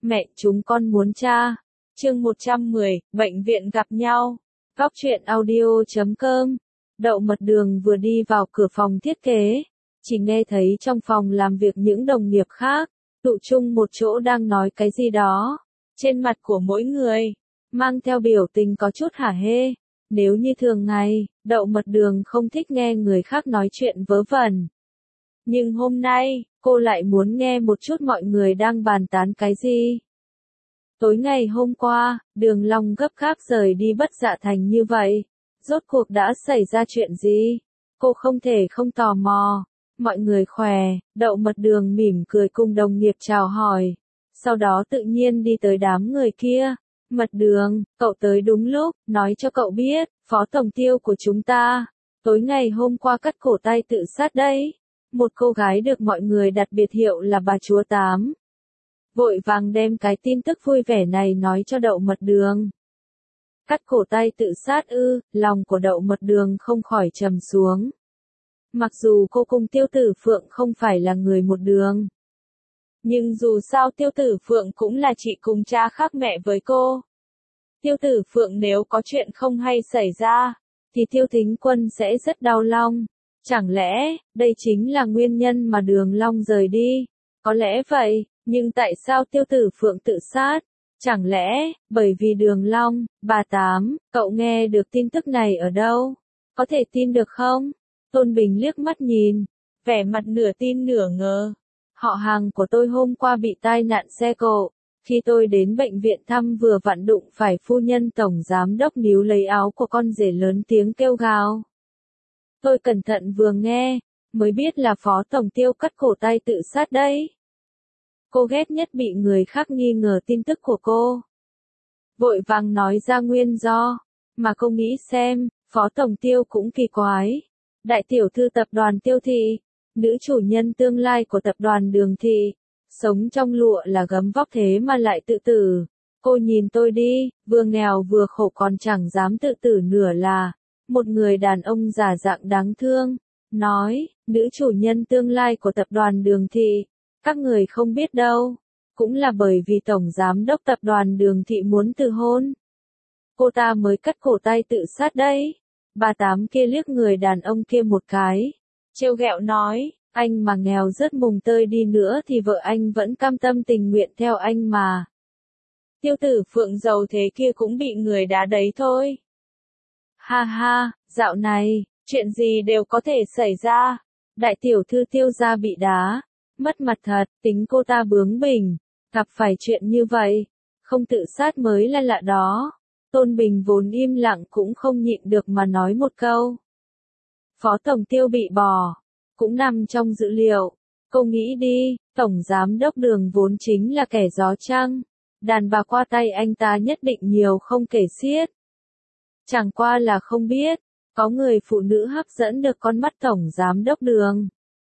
Mẹ, chúng con muốn tra. Chương 110, bệnh viện gặp nhau. Góc truyện audio.com. Đậu Mật Đường vừa đi vào cửa phòng thiết kế, chỉ nghe thấy trong phòng làm việc những đồng nghiệp khác tụ chung một chỗ đang nói cái gì đó. Trên mặt của mỗi người mang theo biểu tình có chút hả hê. Nếu như thường ngày, Đậu Mật Đường không thích nghe người khác nói chuyện vớ vẩn. Nhưng hôm nay, cô lại muốn nghe một chút mọi người đang bàn tán cái gì. Tối ngày hôm qua, Đường Long gấp gáp rời đi Bất Dạ Thành như vậy. Rốt cuộc đã xảy ra chuyện gì? Cô không thể không tò mò. Mọi người khỏe, Đậu Mật Đường mỉm cười cùng đồng nghiệp chào hỏi. Sau đó tự nhiên đi tới đám người kia. Mật Đường, cậu tới đúng lúc, nói cho cậu biết, phó tổng tiêu của chúng ta, tối ngày hôm qua cắt cổ tay tự sát đấy. Một cô gái được mọi người đặt biệt hiệu là bà chúa Tám. Vội vàng đem cái tin tức vui vẻ này nói cho Đậu Mật Đường. Cắt cổ tay tự sát ư? Lòng của Đậu Mật Đường không khỏi trầm xuống. Mặc dù cô cùng Tiêu Tử Phượng không phải là người một đường, nhưng dù sao Tiêu Tử Phượng cũng là chị cùng cha khác mẹ với cô. Tiêu Tử Phượng nếu có chuyện không hay xảy ra, thì Tiêu Thính Quân sẽ rất đau lòng. Chẳng lẽ, đây chính là nguyên nhân mà Đường Long rời đi? Có lẽ vậy, nhưng tại sao Tiêu Tử Phượng tự sát? Chẳng lẽ, bởi vì Đường Long, bà Tám, cậu nghe được tin tức này ở đâu? Có thể tin được không? Tôn Bình liếc mắt nhìn, vẻ mặt nửa tin nửa ngờ. Họ hàng của tôi hôm qua bị tai nạn xe cộ. Khi tôi đến bệnh viện thăm vừa vặn đụng phải phu nhân tổng giám đốc níu lấy áo của con rể lớn tiếng kêu gào. Tôi cẩn thận vừa nghe, mới biết là phó tổng tiêu cắt cổ tay tự sát đấy. Cô ghét nhất bị người khác nghi ngờ tin tức của cô. Vội vàng nói ra nguyên do, mà cô nghĩ xem, phó tổng tiêu cũng kỳ quái. Đại tiểu thư tập đoàn Tiêu Thị, nữ chủ nhân tương lai của tập đoàn Đường Thị, sống trong lụa là gấm vóc thế mà lại tự tử. Cô nhìn tôi đi, vừa nghèo vừa khổ còn chẳng dám tự tử nửa là. Một người đàn ông giả dạng đáng thương, nói, nữ chủ nhân tương lai của tập đoàn Đường Thị, các người không biết đâu, cũng là bởi vì tổng giám đốc tập đoàn Đường Thị muốn từ hôn. Cô ta mới cắt cổ tay tự sát đấy. Bà Tám kia liếc người đàn ông kia một cái, trêu ghẹo nói, anh mà nghèo rớt mùng tơi đi nữa thì vợ anh vẫn cam tâm tình nguyện theo anh mà. Tiêu Tử Phượng giàu thế kia cũng bị người đá đấy thôi. Ha ha, dạo này, chuyện gì đều có thể xảy ra. Đại tiểu thư Tiêu gia bị đá, mất mặt thật, tính cô ta bướng bỉnh, gặp phải chuyện như vậy, không tự sát mới là lạ đó. Tôn Bình vốn im lặng cũng không nhịn được mà nói một câu. Phó tổng tiêu bị bỏ, cũng nằm trong dữ liệu. Cô nghĩ đi, tổng giám đốc Đường vốn chính là kẻ gió trăng, đàn bà qua tay anh ta nhất định nhiều không kể xiết. Chẳng qua là không biết, có người phụ nữ hấp dẫn được con mắt tổng giám đốc Đường,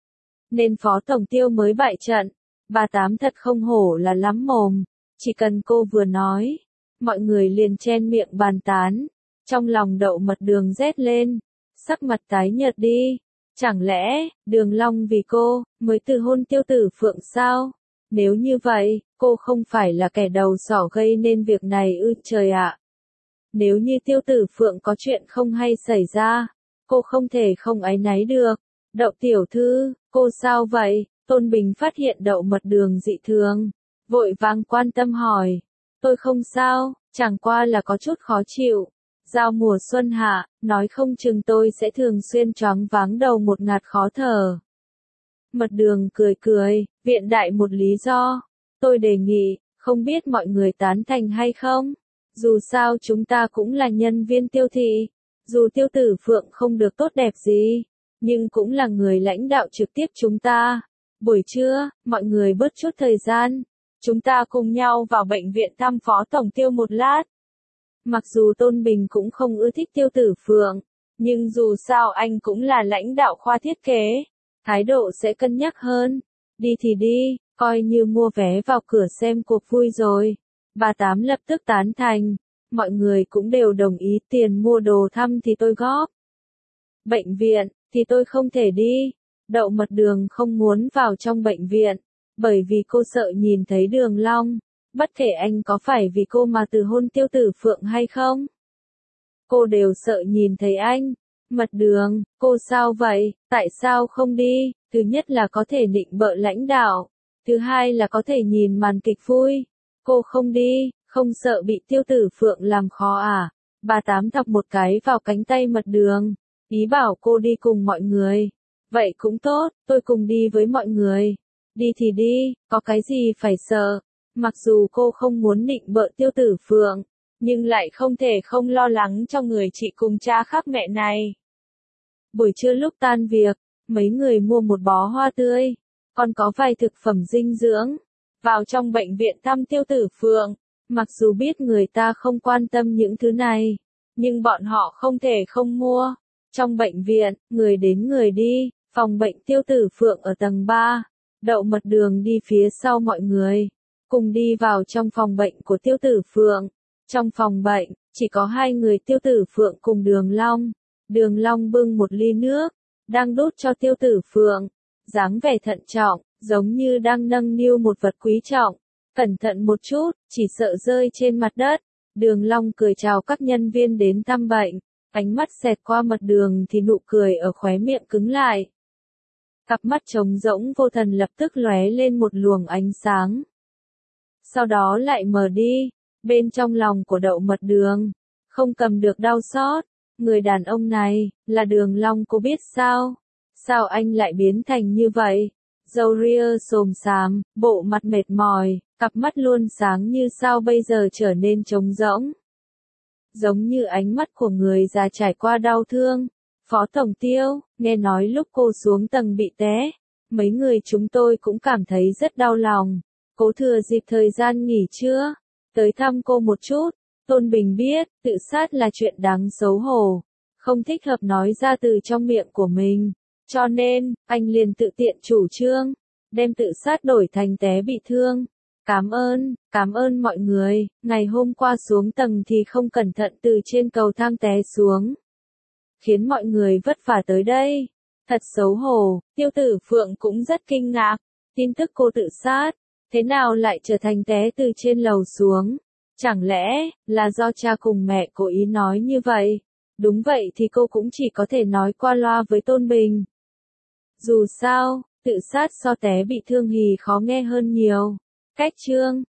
nên phó tổng tiêu mới bại trận. Bà Tám thật không hổ là lắm mồm, chỉ cần cô vừa nói, mọi người liền chen miệng bàn tán. Trong lòng Đậu Mật Đường rét lên, sắc mặt tái nhợt đi. Chẳng lẽ, Đường Long vì cô, mới từ hôn Tiêu Tử Phượng sao? Nếu như vậy, cô không phải là kẻ đầu sỏ gây nên việc này ư trời ạ. Nếu như Tiêu Tử Phượng có chuyện không hay xảy ra, cô không thể không áy náy được. Đậu tiểu thư, cô sao vậy? Tôn Bình phát hiện Đậu Mật Đường dị thường, vội vàng quan tâm hỏi. Tôi không sao, chẳng qua là có chút khó chịu. Giao mùa xuân hạ, nói không chừng tôi sẽ thường xuyên choáng váng đầu một ngạt khó thở. Mật Đường cười cười, viện đại một lý do. Tôi đề nghị, không biết mọi người tán thành hay không? Dù sao chúng ta cũng là nhân viên Tiêu Thị. Dù Tiêu Tử Phượng không được tốt đẹp gì, nhưng cũng là người lãnh đạo trực tiếp chúng ta. Buổi trưa, mọi người bớt chút thời gian. Chúng ta cùng nhau vào bệnh viện thăm phó tổng tiêu một lát. Mặc dù Tôn Bình cũng không ưa thích Tiêu Tử Phượng, nhưng dù sao anh cũng là lãnh đạo khoa thiết kế, thái độ sẽ cân nhắc hơn. Đi thì đi, coi như mua vé vào cửa xem cuộc vui rồi. Bà Tám lập tức tán thành, mọi người cũng đều đồng ý tiền mua đồ thăm thì tôi góp. Bệnh viện, thì tôi không thể đi. Đậu Mật Đường không muốn vào trong bệnh viện, bởi vì cô sợ nhìn thấy Đường Long. Bất kể anh có phải vì cô mà từ hôn Tiêu Tử Phượng hay không. Cô đều sợ nhìn thấy anh. Mật Đường, cô sao vậy, tại sao không đi? Thứ nhất là có thể nịnh bợ lãnh đạo. Thứ hai là có thể nhìn màn kịch vui. Cô không đi, không sợ bị Tiêu Tử Phượng làm khó à? Bà Tám thọc một cái vào cánh tay Mật Đường. Ý bảo cô đi cùng mọi người. Vậy cũng tốt, tôi cùng đi với mọi người. Đi thì đi, có cái gì phải sợ. Mặc dù cô không muốn nịnh bợ Tiêu Tử Phượng, nhưng lại không thể không lo lắng cho người chị cùng cha khác mẹ này. Buổi trưa lúc tan việc, mấy người mua một bó hoa tươi, còn có vài thực phẩm dinh dưỡng, vào trong bệnh viện thăm Tiêu Tử Phượng. Mặc dù biết người ta không quan tâm những thứ này, nhưng bọn họ không thể không mua. Trong bệnh viện, người đến người đi, phòng bệnh Tiêu Tử Phượng ở tầng 3, Đậu Mật Đường đi phía sau mọi người, cùng đi vào trong phòng bệnh của Tiêu Tử Phượng. Trong phòng bệnh, chỉ có hai người Tiêu Tử Phượng cùng Đường Long. Đường Long bưng một ly nước, đang đút cho Tiêu Tử Phượng, dáng vẻ thận trọng, giống như đang nâng niu một vật quý trọng. Cẩn thận một chút, chỉ sợ rơi trên mặt đất. Đường Long cười chào các nhân viên đến thăm bệnh, ánh mắt xẹt qua Mật Đường thì nụ cười ở khóe miệng cứng lại. Cặp mắt trống rỗng vô thần lập tức lóe lên một luồng ánh sáng. Sau đó lại mở đi, bên trong lòng của Đậu Mật Đường, không cầm được đau xót. Người đàn ông này, là Đường Long, cô biết sao? Sao anh lại biến thành như vậy? Râu ria xồm xàm, bộ mặt mệt mỏi, cặp mắt luôn sáng như sao bây giờ trở nên trống rỗng. Giống như ánh mắt của người già trải qua đau thương. Phó Tổng Tiêu, nghe nói lúc cô xuống tầng bị té, mấy người chúng tôi cũng cảm thấy rất đau lòng. Cố thừa dịp thời gian nghỉ trưa, tới thăm cô một chút. Tôn Bình biết, tự sát là chuyện đáng xấu hổ, không thích hợp nói ra từ trong miệng của mình. Cho nên, anh liền tự tiện chủ trương, đem tự sát đổi thành té bị thương. Cảm ơn mọi người, ngày hôm qua xuống tầng thì không cẩn thận từ trên cầu thang té xuống. Khiến mọi người vất vả tới đây. Thật xấu hổ, Tiêu Tử Phượng cũng rất kinh ngạc. Tin tức cô tự sát, thế nào lại trở thành té từ trên lầu xuống? Chẳng lẽ, là do cha cùng mẹ cố ý nói như vậy? Đúng vậy thì cô cũng chỉ có thể nói qua loa với Tôn Bình. Dù sao, tự sát so té bị thương thì khó nghe hơn nhiều. Cách chương